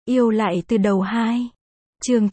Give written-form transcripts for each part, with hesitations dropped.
Yêu lại từ đầu 2. Chương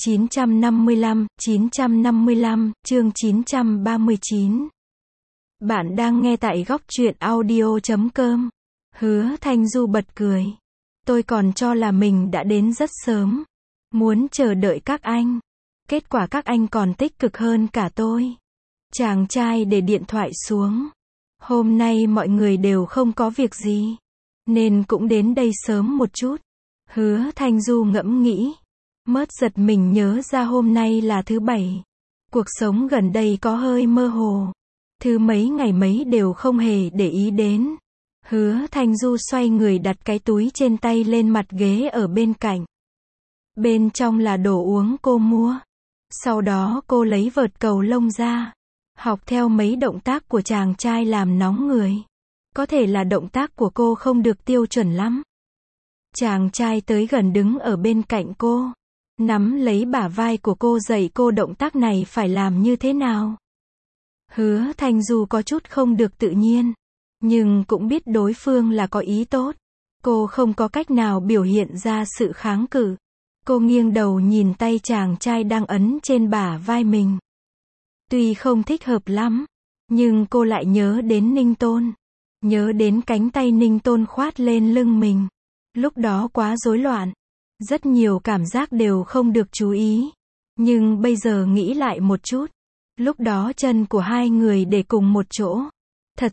955, chương 939. Bạn đang nghe tại góc truyện audio.com. Hứa Thanh Du bật cười. Tôi còn cho là mình đã đến rất sớm. Muốn chờ đợi các anh. Kết quả các anh còn tích cực hơn cả tôi. Chàng trai để điện thoại xuống. Hôm nay mọi người đều không có việc gì. Nên cũng đến đây sớm một chút. Hứa Thanh Du ngẫm nghĩ. Mớt giật mình nhớ ra hôm nay là thứ Bảy. Cuộc sống gần đây có hơi mơ hồ. Thứ mấy ngày mấy đều không hề để ý đến. Hứa Thanh Du xoay người đặt cái túi trên tay lên mặt ghế ở bên cạnh. Bên trong là đồ uống cô mua. Sau đó cô lấy vợt cầu lông ra. Học theo mấy động tác của chàng trai làm nóng người. Có thể là động tác của cô không được tiêu chuẩn lắm. Chàng trai tới gần đứng ở bên cạnh cô. Nắm lấy bả vai của cô dạy cô động tác này phải làm như thế nào. Hứa Thanh Du có chút không được tự nhiên. Nhưng cũng biết đối phương là có ý tốt. Cô không có cách nào biểu hiện ra sự kháng cự. Cô nghiêng đầu nhìn tay chàng trai đang ấn trên bả vai mình. Tuy không thích hợp lắm. Nhưng cô lại nhớ đến Ninh Tôn. Nhớ đến cánh tay Ninh Tôn khoát lên lưng mình. Lúc đó quá rối loạn. Rất nhiều cảm giác đều không được chú ý. Nhưng bây giờ nghĩ lại một chút. Lúc đó chân của hai người để cùng một chỗ. Thật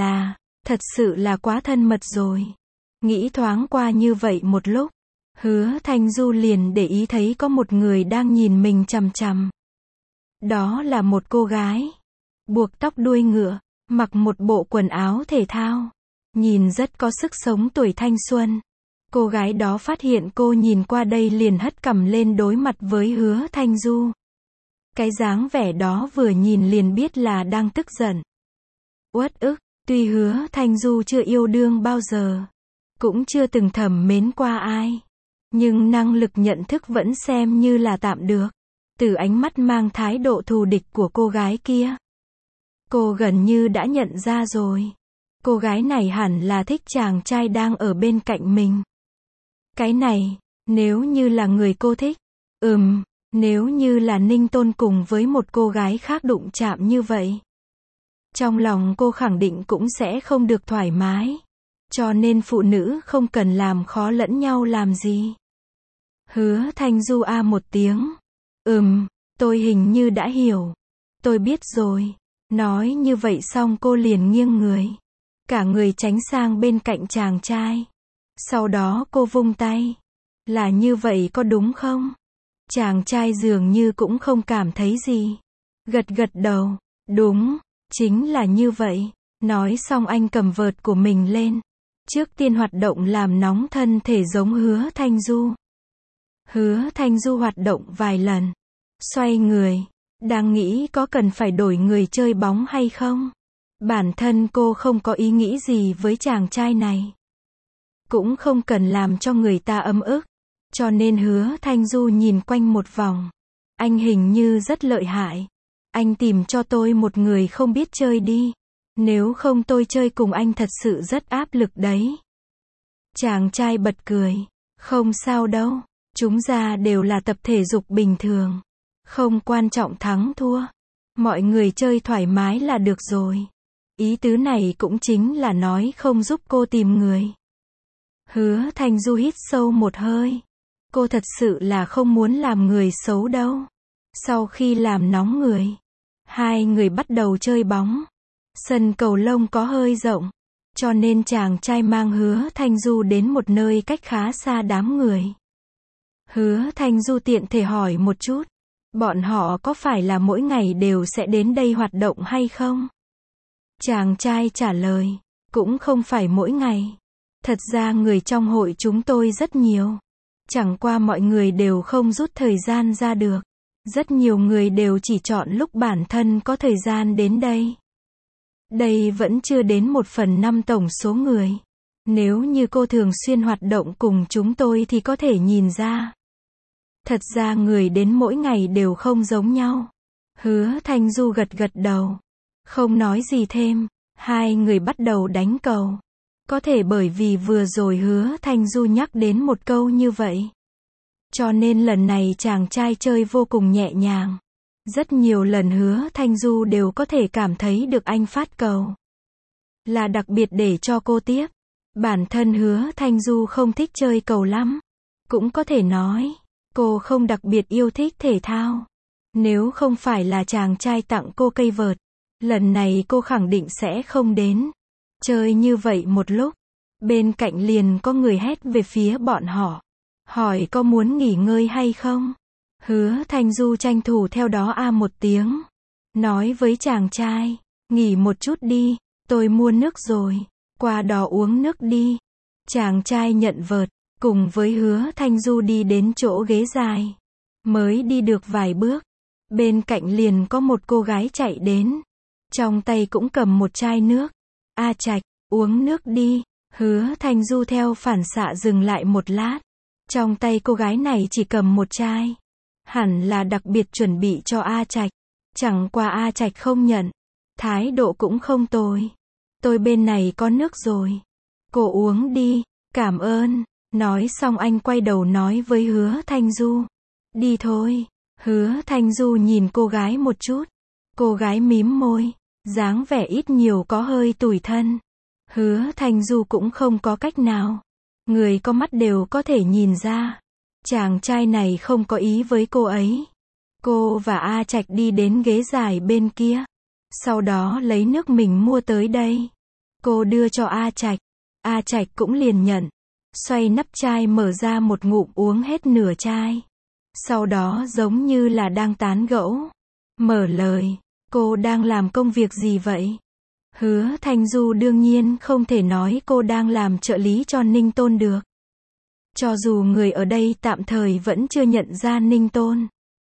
sự là quá thân mật rồi. Nghĩ thoáng qua như vậy một lúc. Hứa Thanh Du liền để ý thấy có một người đang nhìn mình chằm chằm. Đó là một cô gái. Buộc tóc đuôi ngựa. Mặc một bộ quần áo thể thao. Nhìn rất có sức sống tuổi thanh xuân. Cô gái đó phát hiện cô nhìn qua đây liền hất cằm lên đối mặt với Hứa Thanh Du. Cái dáng vẻ đó vừa nhìn liền biết là đang tức giận. Uất ức, tuy Hứa Thanh Du chưa yêu đương bao giờ. Cũng chưa từng thầm mến qua ai. Nhưng năng lực nhận thức vẫn xem như là tạm được. Từ ánh mắt mang thái độ thù địch của cô gái kia. Cô gần như đã nhận ra rồi. Cô gái này hẳn là thích chàng trai đang ở bên cạnh mình. Cái này, nếu như là người cô thích. Nếu như là Ninh Tôn cùng với một cô gái khác đụng chạm như vậy. Trong lòng cô khẳng định cũng sẽ không được thoải mái. Cho nên phụ nữ không cần làm khó lẫn nhau làm gì. Hứa Thanh Du một tiếng. Tôi hình như đã hiểu. Tôi biết rồi. Nói như vậy xong cô liền nghiêng người. Cả người tránh sang bên cạnh chàng trai. Sau đó cô vung tay. Là như vậy có đúng không? Chàng trai dường như cũng không cảm thấy gì. Gật gật đầu. Đúng, chính là như vậy. Nói xong anh cầm vợt của mình lên. Trước tiên hoạt động làm nóng thân thể giống Hứa Thanh Du. Hứa Thanh Du hoạt động vài lần. Xoay người. Đang nghĩ có cần phải đổi người chơi bóng hay không? Bản thân cô không có ý nghĩ gì với chàng trai này. Cũng không cần làm cho người ta ấm ức. Cho nên Hứa Thanh Du nhìn quanh một vòng. Anh hình như rất lợi hại. Anh tìm cho tôi một người không biết chơi đi. Nếu không tôi chơi cùng anh thật sự rất áp lực đấy. Chàng trai bật cười. Không sao đâu. Chúng ta đều là tập thể dục bình thường. Không quan trọng thắng thua. Mọi người chơi thoải mái là được rồi. Ý tứ này cũng chính là nói không giúp cô tìm người. Hứa Thanh Du hít sâu một hơi. Cô thật sự là không muốn làm người xấu đâu. Sau khi làm nóng người. Hai người bắt đầu chơi bóng. Sân cầu lông có hơi rộng. Cho nên chàng trai mang Hứa Thanh Du đến một nơi cách khá xa đám người. Hứa Thanh Du tiện thể hỏi một chút. Bọn họ có phải là mỗi ngày đều sẽ đến đây hoạt động hay không? Chàng trai trả lời. Cũng không phải mỗi ngày. Thật ra người trong hội chúng tôi rất nhiều. Chẳng qua mọi người đều không rút thời gian ra được. Rất nhiều người đều chỉ chọn lúc bản thân có thời gian đến đây. Đây vẫn chưa đến 1/5 tổng số người. Nếu như cô thường xuyên hoạt động cùng chúng tôi thì có thể nhìn ra. Thật ra người đến mỗi ngày đều không giống nhau. Hứa Thanh Du gật gật đầu. Không nói gì thêm. Hai người bắt đầu đánh cầu. Có thể bởi vì vừa rồi Hứa Thanh Du nhắc đến một câu như vậy. Cho nên lần này chàng trai chơi vô cùng nhẹ nhàng. Rất nhiều lần Hứa Thanh Du đều có thể cảm thấy được anh phát cầu là đặc biệt để cho cô tiếp. Bản thân Hứa Thanh Du không thích chơi cầu lắm. Cũng có thể nói, cô không đặc biệt yêu thích thể thao. Nếu không phải là chàng trai tặng cô cây vợt, lần này cô khẳng định sẽ không đến. Chơi như vậy một lúc, bên cạnh liền có người hét về phía bọn họ. Hỏi có muốn nghỉ ngơi hay không? Hứa Thanh Du tranh thủ theo đó một tiếng. Nói với chàng trai, nghỉ một chút đi, tôi mua nước rồi, qua đó uống nước đi. Chàng trai nhận vợt, cùng với Hứa Thanh Du đi đến chỗ ghế dài. Mới đi được vài bước, bên cạnh liền có một cô gái chạy đến. Trong tay cũng cầm một chai nước. A Trạch, uống nước đi. Hứa Thanh Du theo phản xạ dừng lại một lát. Trong tay cô gái này chỉ cầm một chai. Hẳn là đặc biệt chuẩn bị cho A Trạch. Chẳng qua A Trạch không nhận. Thái độ cũng không tồi. Tôi bên này có nước rồi. Cô uống đi. Cảm ơn. Nói xong anh quay đầu nói với Hứa Thanh Du. Đi thôi. Hứa Thanh Du nhìn cô gái một chút. Cô gái mím môi. Dáng vẻ ít nhiều có hơi tủi thân. Hứa Thanh Du cũng không có cách nào. Người có mắt đều có thể nhìn ra. Chàng trai này không có ý với cô ấy. Cô và A Trạch đi đến ghế dài bên kia. Sau đó lấy nước mình mua tới đây. Cô đưa cho A Trạch. A Trạch cũng liền nhận. Xoay nắp chai mở ra một ngụm uống hết nửa chai. Sau đó giống như là đang tán gẫu. Mở lời. Cô đang làm công việc gì vậy? Hứa Thanh Du đương nhiên không thể nói cô đang làm trợ lý cho Ninh Tôn được. Cho dù người ở đây tạm thời vẫn chưa nhận ra Ninh Tôn.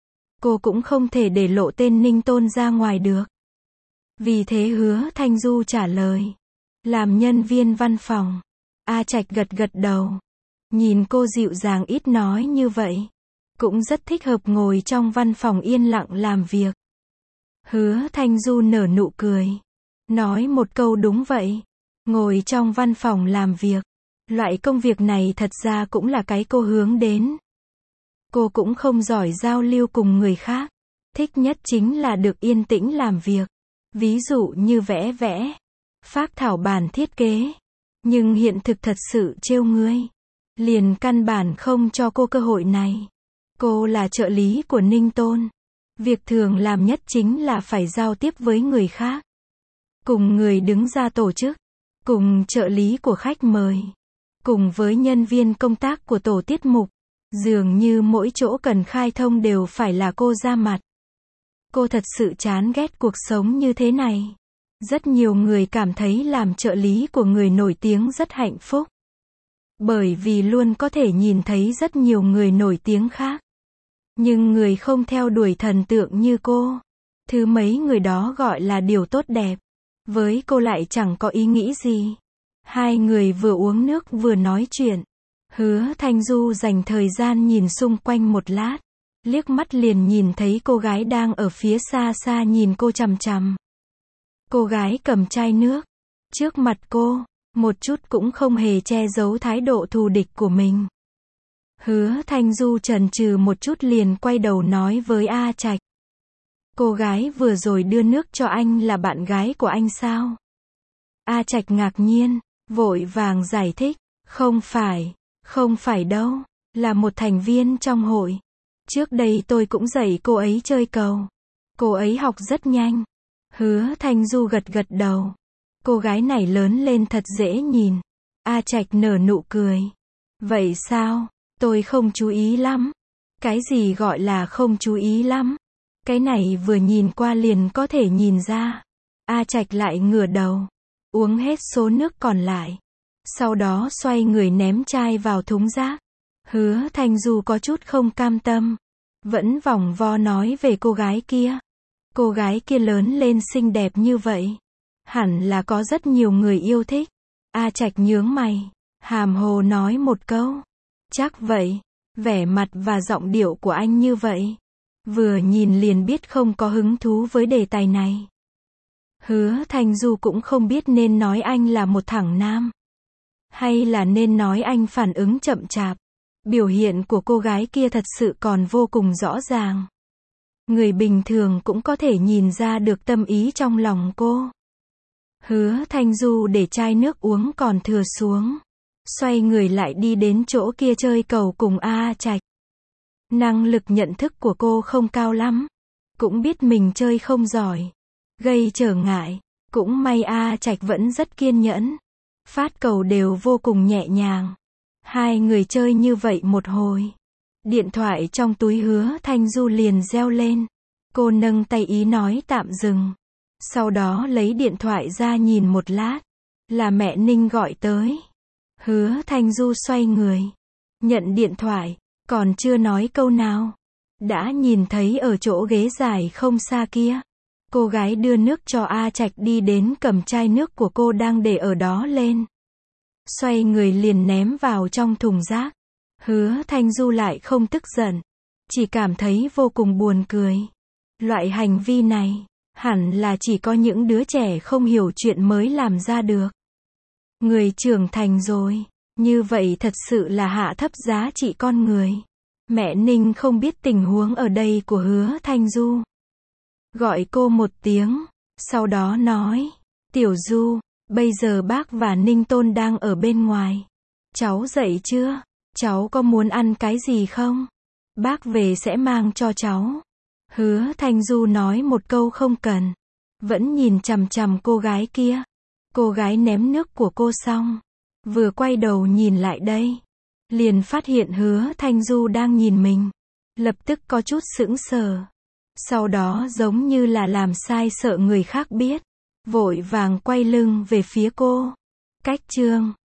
Cô cũng không thể để lộ tên Ninh Tôn ra ngoài được. Vì thế Hứa Thanh Du trả lời. Làm nhân viên văn phòng. A Trạch gật gật đầu. Nhìn cô dịu dàng ít nói như vậy. Cũng rất thích hợp ngồi trong văn phòng yên lặng làm việc. Hứa Thanh Du nở nụ cười. Nói một câu đúng vậy. Ngồi trong văn phòng làm việc. Loại công việc này thật ra cũng là cái cô hướng đến. Cô cũng không giỏi giao lưu cùng người khác. Thích nhất chính là được yên tĩnh làm việc. Ví dụ như vẽ vẽ. Phác thảo bản thiết kế. Nhưng hiện thực thật sự trêu ngươi. Liền căn bản không cho cô cơ hội này. Cô là trợ lý của Ninh Tôn. Việc thường làm nhất chính là phải giao tiếp với người khác. Cùng người đứng ra tổ chức. Cùng trợ lý của khách mời. Cùng với nhân viên công tác của tổ tiết mục. Dường như mỗi chỗ cần khai thông đều phải là cô ra mặt. Cô thật sự chán ghét cuộc sống như thế này. Rất nhiều người cảm thấy làm trợ lý của người nổi tiếng rất hạnh phúc. Bởi vì luôn có thể nhìn thấy rất nhiều người nổi tiếng khác. Nhưng người không theo đuổi thần tượng như cô. Thứ mấy người đó gọi là điều tốt đẹp. Với cô lại chẳng có ý nghĩ gì. Hai người vừa uống nước vừa nói chuyện. Hứa Thanh Du dành thời gian nhìn xung quanh một lát. Liếc mắt liền nhìn thấy cô gái đang ở phía xa xa nhìn cô chằm chằm. Cô gái cầm chai nước. Trước mặt cô. Một chút cũng không hề che giấu thái độ thù địch của mình. Hứa Thanh Du chần chừ một chút liền quay đầu nói với A Trạch. Cô gái vừa rồi đưa nước cho anh là bạn gái của anh sao? A Trạch ngạc nhiên, vội vàng giải thích. Không phải đâu, là một thành viên trong hội. Trước đây tôi cũng dạy cô ấy chơi cầu. Cô ấy học rất nhanh. Hứa Thanh Du gật gật đầu. Cô gái này lớn lên thật dễ nhìn. A Trạch nở nụ cười. Vậy sao? Tôi không chú ý lắm. Cái gì gọi là không chú ý lắm? Cái này vừa nhìn qua liền có thể nhìn ra. A Trạch lại ngửa đầu. Uống hết số nước còn lại. Sau đó xoay người ném chai vào thúng rác. Hứa Thanh Du có chút không cam tâm. Vẫn vòng vo nói về cô gái kia. Cô gái kia lớn lên xinh đẹp như vậy. Hẳn là có rất nhiều người yêu thích. A Trạch nhướng mày. Hàm hồ nói một câu. Chắc vậy. Vẻ mặt và giọng điệu của anh như vậy. Vừa nhìn liền biết không có hứng thú với đề tài này. Hứa Thanh Du cũng không biết nên nói anh là một thẳng nam. Hay là nên nói anh phản ứng chậm chạp. Biểu hiện của cô gái kia thật sự còn vô cùng rõ ràng. Người bình thường cũng có thể nhìn ra được tâm ý trong lòng cô. Hứa Thanh Du để chai nước uống còn thừa xuống. Xoay người lại đi đến chỗ kia chơi cầu cùng A Trạch. Năng lực nhận thức của cô không cao lắm. Cũng biết mình chơi không giỏi. Gây trở ngại. Cũng may A Trạch vẫn rất kiên nhẫn. Phát cầu đều vô cùng nhẹ nhàng. Hai người chơi như vậy một hồi. Điện thoại trong túi Hứa Thanh Du liền reo lên. Cô nâng tay ý nói tạm dừng. Sau đó lấy điện thoại ra nhìn một lát. Là mẹ Ninh gọi tới. Hứa Thanh Du xoay người. Nhận điện thoại. Còn chưa nói câu nào. Đã nhìn thấy ở chỗ ghế dài không xa kia. Cô gái đưa nước cho A Trạch đi đến cầm chai nước của cô đang để ở đó lên. Xoay người liền ném vào trong thùng rác. Hứa Thanh Du lại không tức giận. Chỉ cảm thấy vô cùng buồn cười. Loại hành vi này, hẳn là chỉ có những đứa trẻ không hiểu chuyện mới làm ra được. Người trưởng thành rồi. Như vậy thật sự là hạ thấp giá trị con người. Mẹ Ninh không biết tình huống ở đây của Hứa Thanh Du. Gọi cô một tiếng. Sau đó nói. Tiểu Du, bây giờ bác và Ninh Tôn đang ở bên ngoài. Cháu dậy chưa? Cháu có muốn ăn cái gì không? Bác về sẽ mang cho cháu. Hứa Thanh Du nói một câu không cần. Vẫn nhìn chằm chằm cô gái kia. Cô gái ném nước của cô xong. Vừa quay đầu nhìn lại đây. Liền phát hiện Hứa Thanh Du đang nhìn mình. Lập tức có chút sững sờ. Sau đó giống như là làm sai sợ người khác biết. Vội vàng quay lưng về phía cô. Cách chương